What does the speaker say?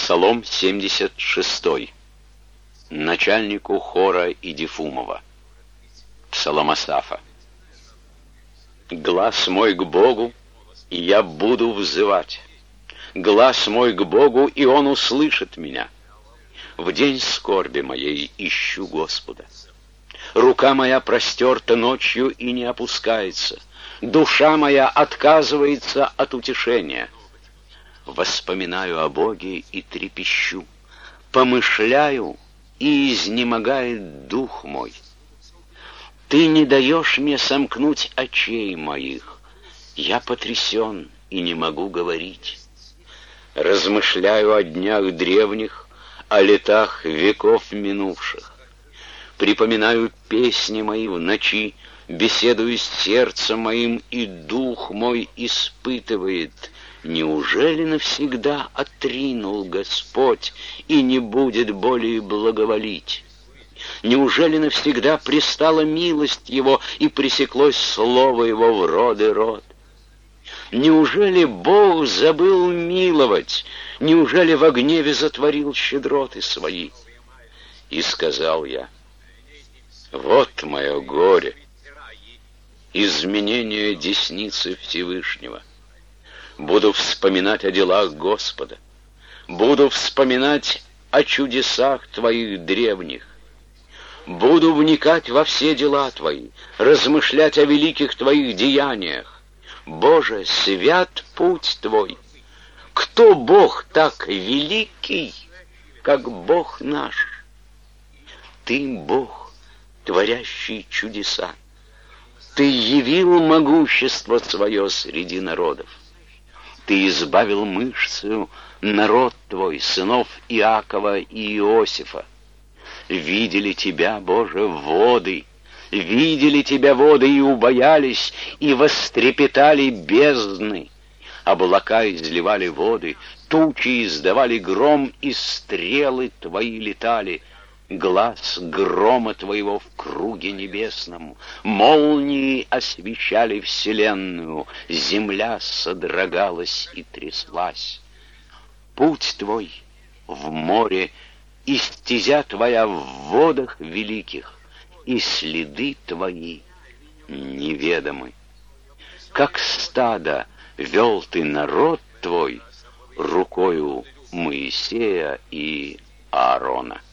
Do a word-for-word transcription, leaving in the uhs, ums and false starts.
Псалом семьдесят шестой. Начальнику хора Идифумова. Псалом Асафа. Глас мой к Богу, и я буду взывать. Глас мой к Богу, и Он услышит меня. В день скорби моей ищу Господа. Рука моя простерта ночью и не опускается. Душа моя отказывается от утешения. Воспоминаю о Боге и трепещу. Помышляю, и изнемогает дух мой. Ты не даешь мне сомкнуть очей моих. Я потрясен и не могу говорить. Размышляю о днях древних, о летах веков минувших. Припоминаю песни мои в ночи, беседую с сердцем моим, и дух мой испытывает: неужели навсегда отринул Господь и не будет более благоволить? Неужели навсегда пристала милость Его и пресеклось слово Его в род и род? Неужели Бог забыл миловать? Неужели во гневе затворил щедроты свои? И сказал я: вот мое горе, изменение десницы Всевышнего. Буду вспоминать о делах Господа, буду вспоминать о чудесах Твоих древних, буду вникать во все дела Твои, размышлять о великих Твоих деяниях. Боже, свят путь Твой! Кто Бог так великий, как Бог наш? Ты Бог, творящий чудеса. Ты явил могущество свое среди народов. Ты избавил мышцею народ Твой, сынов Иакова и Иосифа. Видели Тебя, Боже, воды, видели Тебя воды и убоялись, и вострепетали бездны. Облака изливали воды, тучи издавали гром, и стрелы Твои летали. Глас грома Твоего в круге небесном, молнии освещали вселенную, земля содрогалась и тряслась. Путь Твой в море, и стезя Твоя в водах великих, и следы Твои неведомы. Как стадо вел Ты народ Твой рукою Моисея и Аарона.